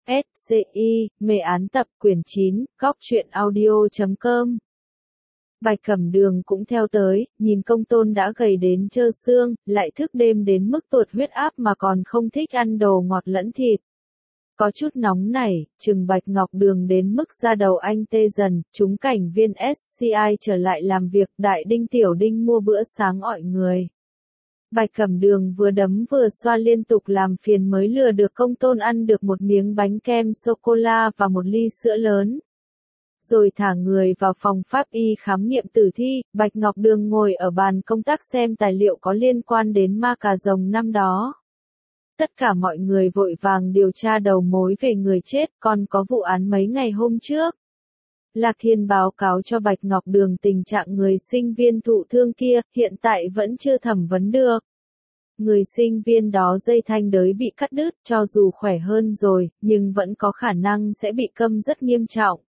SCI, mê án tập quyển 9, góc truyện audio.com. Bạch Cẩm Đường cũng theo tới, nhìn Công Tôn đã gầy đến trơ xương, lại thức đêm đến mức tụt huyết áp mà còn không thích ăn đồ ngọt lẫn thịt. Có chút nóng nảy, chừng Bạch Ngọc Đường đến mức da đầu anh tê dần, chúng cảnh viên SCI trở lại làm việc, Đại Đinh Tiểu Đinh mua bữa sáng ọi người. Bạch Cẩm Đường vừa đấm vừa xoa liên tục làm phiền mới lừa được Công Tôn ăn được một miếng bánh kem sô-cô-la và một ly sữa lớn. Rồi thả người vào phòng pháp y khám nghiệm tử thi, Bạch Ngọc Đường ngồi ở bàn công tác xem tài liệu có liên quan đến ma cà rồng năm đó. Tất cả mọi người vội vàng điều tra đầu mối về người chết, còn có vụ án mấy ngày hôm trước. Lạc Thiên báo cáo cho Bạch Ngọc Đường tình trạng người sinh viên thụ thương kia, hiện tại vẫn chưa thẩm vấn được. Người sinh viên đó dây thanh đới bị cắt đứt, cho dù khỏe hơn rồi, nhưng vẫn có khả năng sẽ bị câm rất nghiêm trọng.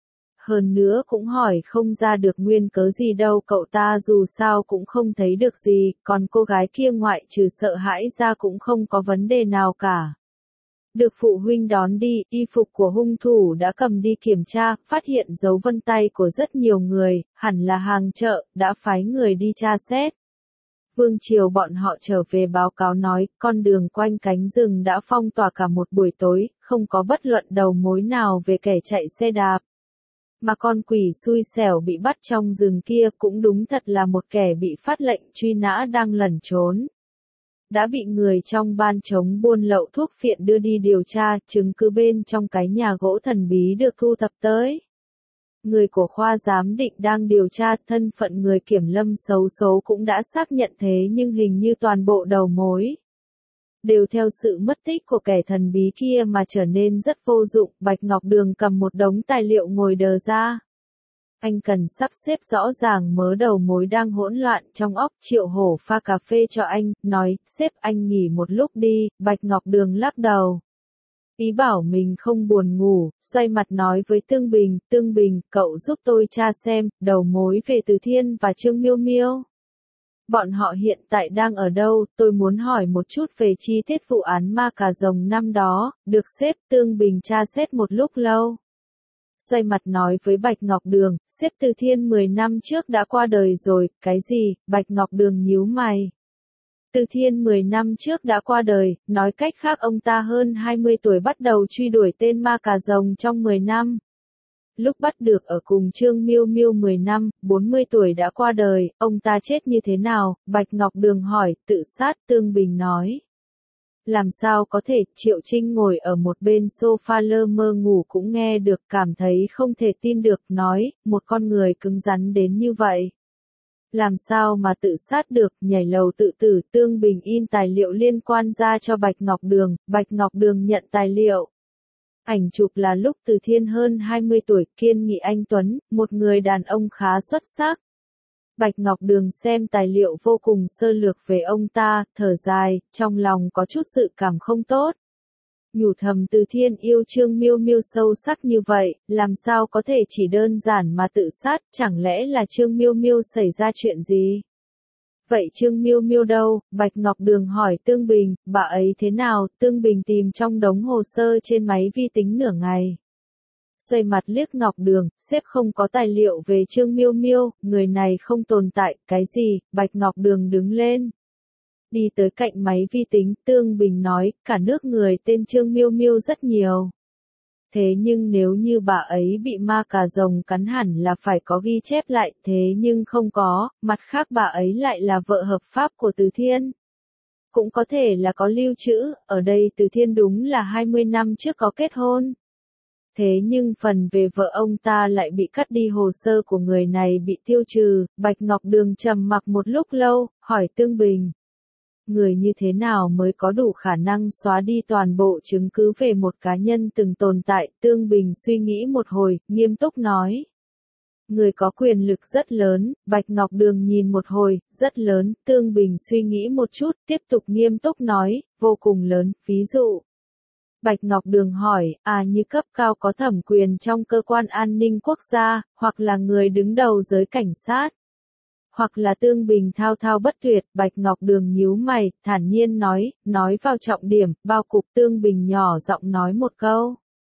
Hơn nữa cũng hỏi không ra được nguyên cớ gì đâu, cậu ta dù sao cũng không thấy được gì, còn cô gái kia ngoại trừ sợ hãi ra cũng không có vấn đề nào cả. Được phụ huynh đón đi, y phục của hung thủ đã cầm đi kiểm tra, phát hiện dấu vân tay của rất nhiều người, hẳn là hàng chợ, đã phái người đi tra xét. Vương chiều bọn họ trở về báo cáo nói, con đường quanh cánh rừng đã phong tỏa cả một buổi tối, không có bất luận đầu mối nào về kẻ chạy xe đạp. Mà con quỷ xui xẻo bị bắt trong rừng kia cũng đúng thật là một kẻ bị phát lệnh truy nã đang lẩn trốn. Đã bị người trong ban chống buôn lậu thuốc phiện đưa đi điều tra, chứng cứ bên trong cái nhà gỗ thần bí được thu thập tới. Người của khoa giám định đang điều tra thân phận người kiểm lâm xấu số cũng đã xác nhận thế, nhưng hình như toàn bộ đầu mối đều theo sự mất tích của kẻ thần bí kia mà trở nên rất vô dụng. Bạch Ngọc Đường cầm một đống tài liệu ngồi đờ ra. Anh cần sắp xếp rõ ràng mớ đầu mối đang hỗn loạn trong óc. Triệu Hổ pha cà phê cho anh, nói, sếp anh nghỉ một lúc đi. Bạch Ngọc Đường lắc đầu. Ý bảo mình không buồn ngủ, xoay mặt nói với Tương Bình, cậu giúp tôi tra xem, đầu mối về Từ Thiên và Trương Miêu Miêu. Bọn họ hiện tại đang ở đâu, tôi muốn hỏi một chút về chi tiết vụ án ma cà rồng năm đó, được sếp Tương Bình tra xét một lúc lâu. Xoay mặt nói với Bạch Ngọc Đường, sếp Từ Thiên 10 năm trước đã qua đời rồi, cái gì, Bạch Ngọc Đường nhíu mày. Từ Thiên 10 năm trước đã qua đời, nói cách khác ông ta hơn 20 tuổi bắt đầu truy đuổi tên ma cà rồng trong 10 năm. Lúc bắt được ở cùng Trương Miêu Miêu 10 năm, 40 tuổi đã qua đời, ông ta chết như thế nào? Bạch Ngọc Đường hỏi, tự sát. Tương Bình nói. Làm sao có thể? Triệu Trinh ngồi ở một bên sofa lơ mơ ngủ cũng nghe được, cảm thấy không thể tin được, nói, một con người cứng rắn đến như vậy. Làm sao mà tự sát được, nhảy lầu tự tử. Tương Bình in tài liệu liên quan ra cho Bạch Ngọc Đường nhận tài liệu. Ảnh chụp là lúc Từ Thiên hơn 20 tuổi, kiên nghị anh tuấn, một người đàn ông khá xuất sắc. Bạch Ngọc Đường xem tài liệu vô cùng sơ lược về ông ta, thở dài, trong lòng có chút dự cảm không tốt. Nhủ thầm Từ Thiên yêu Trương Miêu Miêu sâu sắc như vậy, làm sao có thể chỉ đơn giản mà tự sát, chẳng lẽ là Trương Miêu Miêu xảy ra chuyện gì? Vậy Trương Miêu Miêu đâu? Bạch Ngọc Đường hỏi Tương Bình, bà ấy thế nào? Tương Bình tìm trong đống hồ sơ trên máy vi tính nửa ngày. Xoay mặt liếc Ngọc Đường, sếp không có tài liệu về Trương Miêu Miêu, người này không tồn tại, cái gì? Bạch Ngọc Đường đứng lên. Đi tới cạnh máy vi tính, Tương Bình nói, cả nước người tên Trương Miêu Miêu rất nhiều. Thế nhưng nếu như bà ấy bị ma cà rồng cắn hẳn là phải có ghi chép lại, thế nhưng không có, mặt khác bà ấy lại là vợ hợp pháp của Từ Thiên. Cũng có thể là có lưu trữ, ở đây Từ Thiên đúng là 20 năm trước có kết hôn. Thế nhưng phần về vợ ông ta lại bị cắt đi, hồ sơ của người này bị tiêu trừ. Bạch Ngọc Đường trầm mặc một lúc lâu, hỏi Tương Bình. Người như thế nào mới có đủ khả năng xóa đi toàn bộ chứng cứ về một cá nhân từng tồn tại? Tương Bình suy nghĩ một hồi, nghiêm túc nói. Người có quyền lực rất lớn. Bạch Ngọc Đường nhìn một hồi, rất lớn. Tương Bình suy nghĩ một chút, tiếp tục nghiêm túc nói, vô cùng lớn, ví dụ. Bạch Ngọc Đường hỏi, như cấp cao có thẩm quyền trong cơ quan an ninh quốc gia, hoặc là người đứng đầu giới cảnh sát. Hoặc là Tương Bình thao thao bất tuyệt. Bạch Ngọc Đường nhíu mày, thản nhiên nói vào trọng điểm, bao cục. Tương Bình nhỏ giọng nói một câu.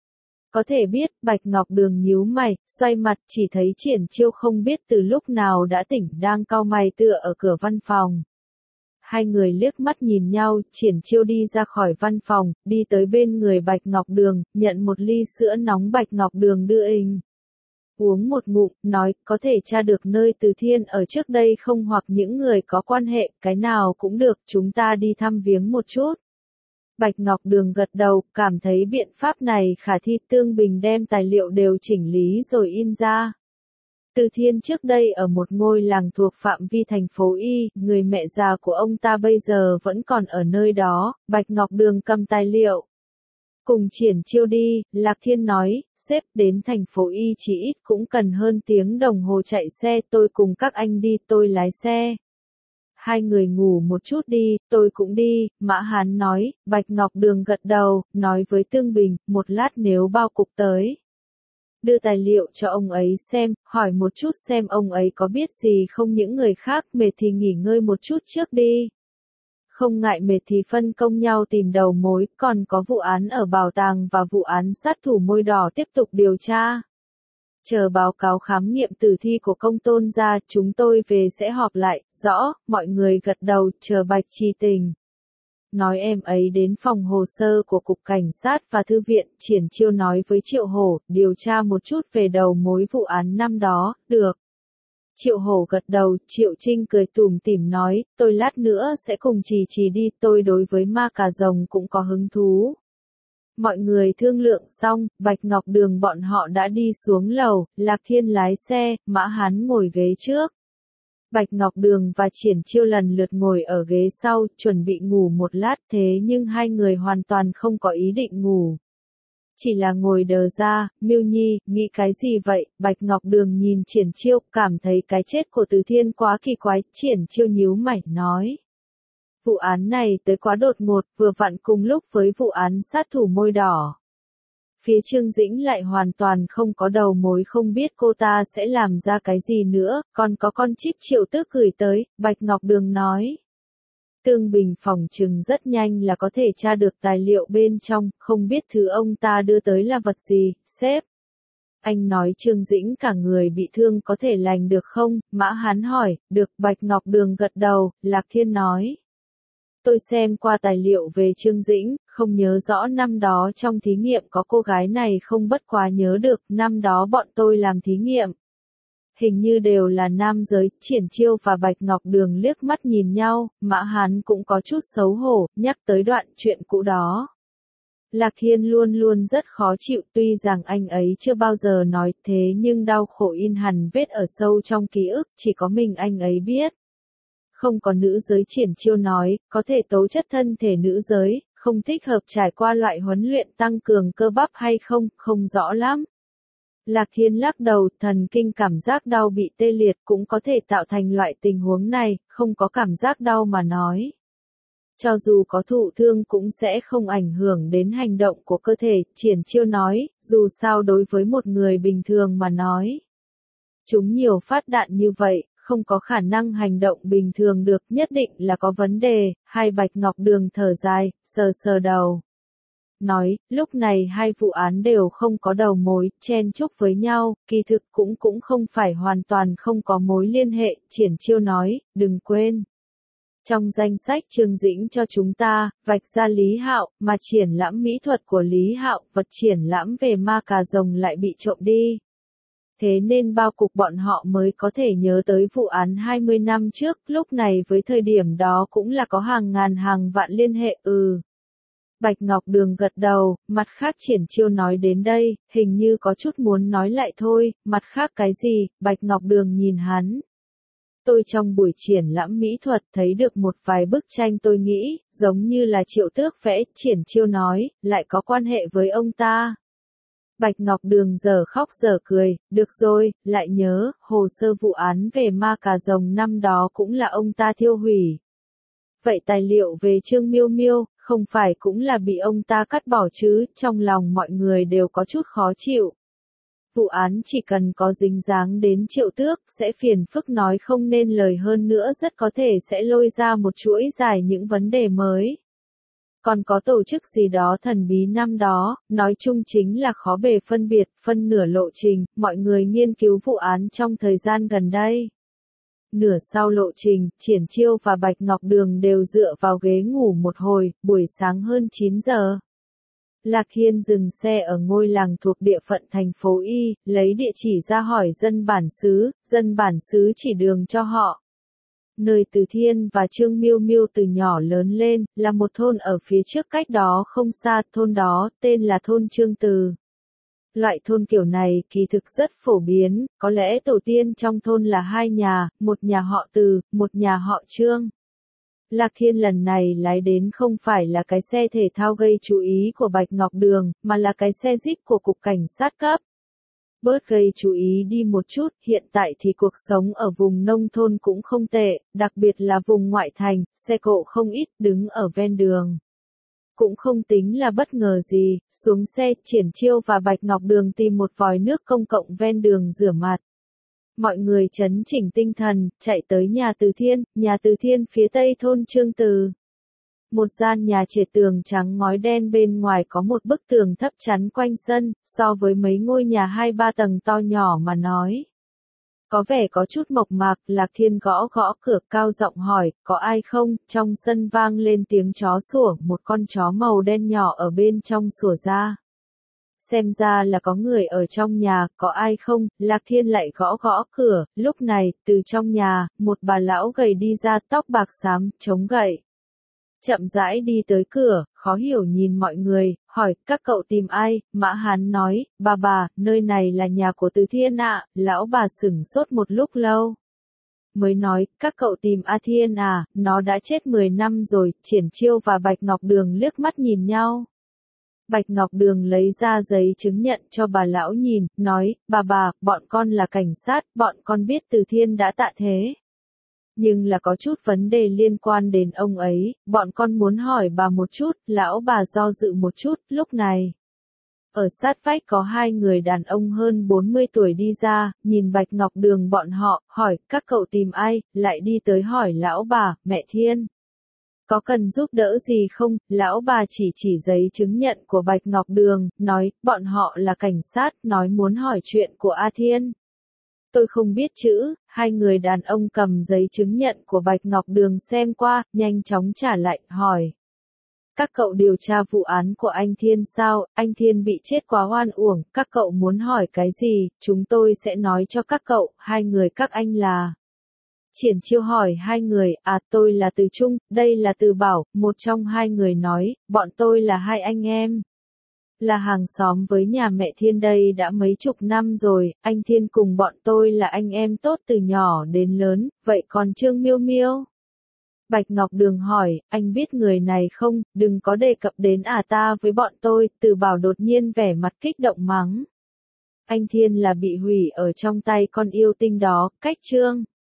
Có thể biết, Bạch Ngọc Đường nhíu mày, xoay mặt, chỉ thấy Triển Chiêu không biết từ lúc nào đã tỉnh đang cau mày tựa ở cửa văn phòng. Hai người liếc mắt nhìn nhau, Triển Chiêu đi ra khỏi văn phòng, đi tới bên người Bạch Ngọc Đường, nhận một ly sữa nóng Bạch Ngọc Đường đưa in. Uống một ngụm, nói, có thể tra được nơi Từ Thiên ở trước đây không hoặc những người có quan hệ, cái nào cũng được, chúng ta đi thăm viếng một chút. Bạch Ngọc Đường gật đầu, cảm thấy biện pháp này khả thi. Tương Bình đem tài liệu đều chỉnh lý rồi in ra. Từ Thiên trước đây ở một ngôi làng thuộc phạm vi thành phố Y, người mẹ già của ông ta bây giờ vẫn còn ở nơi đó. Bạch Ngọc Đường cầm tài liệu. Cùng Triển Chiêu đi, Lạc Thiên nói, sếp đến thành phố Y chỉ ít cũng cần hơn tiếng đồng hồ chạy xe, tôi cùng các anh đi, tôi lái xe. Hai người ngủ một chút đi, tôi cũng đi, Mã Hán nói. Bạch Ngọc Đường gật đầu, nói với Tương Bình, một lát nếu bao cục tới. Đưa tài liệu cho ông ấy xem, hỏi một chút xem ông ấy có biết gì không, những người khác mệt thì nghỉ ngơi một chút trước đi. Không ngại mệt thì phân công nhau tìm đầu mối, còn có vụ án ở bảo tàng và vụ án sát thủ môi đỏ tiếp tục điều tra. Chờ báo cáo khám nghiệm tử thi của công tôn ra, chúng tôi về sẽ họp lại, rõ, mọi người gật đầu, chờ Bạch Trì Tình. Nói em ấy đến phòng hồ sơ của Cục Cảnh sát và Thư viện, Triển Chiêu nói với Triệu Hổ, điều tra một chút về đầu mối vụ án năm đó, được. Triệu Hổ gật đầu, Triệu Trinh cười tủm tỉm nói, tôi lát nữa sẽ cùng Trì đi, tôi đối với ma cà rồng cũng có hứng thú. Mọi người thương lượng xong, Bạch Ngọc Đường bọn họ đã đi xuống lầu, Lạc Thiên lái xe, Mã Hán ngồi ghế trước. Bạch Ngọc Đường và Triển Chiêu lần lượt ngồi ở ghế sau, chuẩn bị ngủ một lát, thế nhưng hai người hoàn toàn không có ý định ngủ. Chỉ là ngồi đờ ra. Miêu Nhi, nghĩ cái gì vậy? Bạch Ngọc Đường nhìn Triển Chiêu, cảm thấy cái chết của Từ Thiên quá kỳ quái. Triển Chiêu nhíu mày, nói. Vụ án này tới quá đột ngột, vừa vặn cùng lúc với vụ án sát thủ môi đỏ. Phía Trương Dĩnh lại hoàn toàn không có đầu mối, không biết cô ta sẽ làm ra cái gì nữa, còn có con chip Triệu Tước gửi tới, Bạch Ngọc Đường nói. Tương Bình phỏng chừng rất nhanh là có thể tra được tài liệu bên trong, không biết thứ ông ta đưa tới là vật gì, sếp. Anh nói Trương Dĩnh cả người bị thương có thể lành được không? Mã Hán hỏi, được, Bạch Ngọc Đường gật đầu, Lạc Thiên nói. Tôi xem qua tài liệu về Trương Dĩnh, không nhớ rõ năm đó trong thí nghiệm có cô gái này không, bất quá nhớ được, năm đó bọn tôi làm thí nghiệm. Hình như đều là nam giới. Triển Chiêu và Bạch Ngọc Đường liếc mắt nhìn nhau, Mã Hán cũng có chút xấu hổ, nhắc tới đoạn chuyện cũ đó. Lạc Thiên luôn luôn rất khó chịu, tuy rằng anh ấy chưa bao giờ nói thế nhưng đau khổ in hằn vết ở sâu trong ký ức, chỉ có mình anh ấy biết. Không có nữ giới. Triển Chiêu nói, có thể tố chất thân thể nữ giới, không thích hợp trải qua loại huấn luyện tăng cường cơ bắp hay không, không rõ lắm. Lạc Thiên lắc đầu, thần kinh cảm giác đau bị tê liệt cũng có thể tạo thành loại tình huống này, không có cảm giác đau mà nói. Cho dù có thụ thương cũng sẽ không ảnh hưởng đến hành động của cơ thể, Triển Chiêu nói, dù sao đối với một người bình thường mà nói. Chúng nhiều phát đạn như vậy, không có khả năng hành động bình thường được, nhất định là có vấn đề. Hai Bạch Ngọc Đường thở dài, sờ đầu. Nói, lúc này hai vụ án đều không có đầu mối, chen chúc với nhau, kỳ thực cũng không phải hoàn toàn không có mối liên hệ. Triển Chiêu nói, đừng quên. Trong danh sách Trương Dĩnh cho chúng ta, vạch ra Lý Hạo, mà triển lãm mỹ thuật của Lý Hạo, vật triển lãm về ma cà rồng lại bị trộm đi. Thế nên bao cục bọn họ mới có thể nhớ tới vụ án 20 năm trước, lúc này với thời điểm đó cũng là có hàng ngàn hàng vạn liên hệ. Bạch Ngọc Đường gật đầu, mặt khác Triển Chiêu nói đến đây, hình như có chút muốn nói lại thôi, mặt khác cái gì? Bạch Ngọc Đường nhìn hắn. Tôi trong buổi triển lãm mỹ thuật thấy được một vài bức tranh, tôi nghĩ, giống như là Triệu Tước vẽ. Triển Chiêu nói, lại có quan hệ với ông ta. Bạch Ngọc Đường giờ khóc giờ cười, được rồi, lại nhớ, hồ sơ vụ án về ma cà rồng năm đó cũng là ông ta thiêu hủy. Vậy tài liệu về Trương Miêu Miêu, không phải cũng là bị ông ta cắt bỏ chứ? Trong lòng mọi người đều có chút khó chịu. Vụ án chỉ cần có dính dáng đến Triệu Tước, sẽ phiền phức nói không nên lời, hơn nữa rất có thể sẽ lôi ra một chuỗi dài những vấn đề mới. Còn có tổ chức gì đó thần bí năm đó, nói chung chính là khó bề phân biệt, phân nửa lộ trình, mọi người nghiên cứu vụ án trong thời gian gần đây. Nửa sau lộ trình, Triển Chiêu và Bạch Ngọc Đường đều dựa vào ghế ngủ một hồi, buổi sáng hơn 9 giờ. Lạc Hiên dừng xe ở ngôi làng thuộc địa phận thành phố Y, lấy địa chỉ ra hỏi dân bản xứ chỉ đường cho họ. Nơi Từ Thiên và Trương Miêu Miêu từ nhỏ lớn lên, là một thôn ở phía trước cách đó không xa, thôn đó, tên là thôn Trương Từ. Loại thôn kiểu này kỳ thực rất phổ biến, có lẽ tổ tiên trong thôn là hai nhà, một nhà họ Từ, một nhà họ Trương. Lạc Hiên lần này lái đến không phải là cái xe thể thao gây chú ý của Bạch Ngọc Đường, mà là cái xe Jeep của Cục Cảnh sát cấp. Bớt gây chú ý đi một chút, hiện tại thì cuộc sống ở vùng nông thôn cũng không tệ, đặc biệt là vùng ngoại thành, xe cộ không ít, đứng ở ven đường. Cũng không tính là bất ngờ gì, xuống xe, Triển Chiêu và Bạch Ngọc Đường tìm một vòi nước công cộng ven đường rửa mặt. Mọi người trấn chỉnh tinh thần, chạy tới nhà Từ Thiên phía tây thôn Trương Từ. Một gian nhà trệt tường trắng ngói đen bên ngoài có một bức tường thấp chắn quanh sân, so với mấy ngôi nhà 2-3 tầng to nhỏ mà nói. Có vẻ có chút mộc mạc, Lạc Hiên gõ gõ cửa cao giọng hỏi, có ai không, trong sân vang lên tiếng chó sủa, một con chó màu đen nhỏ ở bên trong sủa ra. Xem ra là có người ở trong nhà, có ai không, Lạc Thiên lại gõ gõ cửa, lúc này, từ trong nhà, một bà lão gầy đi ra, tóc bạc xám, chống gậy. Chậm rãi đi tới cửa, khó hiểu nhìn mọi người, hỏi, các cậu tìm ai, Mã Hán nói, bà, nơi này là nhà của Từ Thiên ạ, lão bà sửng sốt một lúc lâu. Mới nói, các cậu tìm A Thiên à, nó đã chết 10 năm rồi, Triển Chiêu và Bạch Ngọc Đường liếc mắt nhìn nhau. Bạch Ngọc Đường lấy ra giấy chứng nhận cho bà lão nhìn, nói, bà, bọn con là cảnh sát, bọn con biết Từ Thiên đã tạ thế. Nhưng là có chút vấn đề liên quan đến ông ấy, bọn con muốn hỏi bà một chút, lão bà do dự một chút, lúc này. Ở sát vách có hai người đàn ông hơn 40 tuổi đi ra, nhìn Bạch Ngọc Đường bọn họ, hỏi, các cậu tìm ai, lại đi tới hỏi lão bà, mẹ Thiên. Có cần giúp đỡ gì không, lão bà chỉ giấy chứng nhận của Bạch Ngọc Đường, nói, bọn họ là cảnh sát, nói muốn hỏi chuyện của A Thiên. Tôi không biết chữ, hai người đàn ông cầm giấy chứng nhận của Bạch Ngọc Đường xem qua, nhanh chóng trả lại, hỏi. Các cậu điều tra vụ án của anh Thiên sao, anh Thiên bị chết quá oan uổng, các cậu muốn hỏi cái gì, chúng tôi sẽ nói cho các cậu, hai người các anh là. Triển Chiêu hỏi hai người, tôi là Từ Trung, đây là Từ Bảo, một trong hai người nói, bọn tôi là hai anh em. Là hàng xóm với nhà mẹ Thiên đây đã mấy chục năm rồi, anh Thiên cùng bọn tôi là anh em tốt từ nhỏ đến lớn, vậy còn Trương Miêu Miêu? Bạch Ngọc Đường hỏi, anh biết người này không, đừng có đề cập đến ta với bọn tôi, Từ Bảo đột nhiên vẻ mặt kích động mắng. Anh Thiên là bị hủy ở trong tay con yêu tinh đó, cách Trương.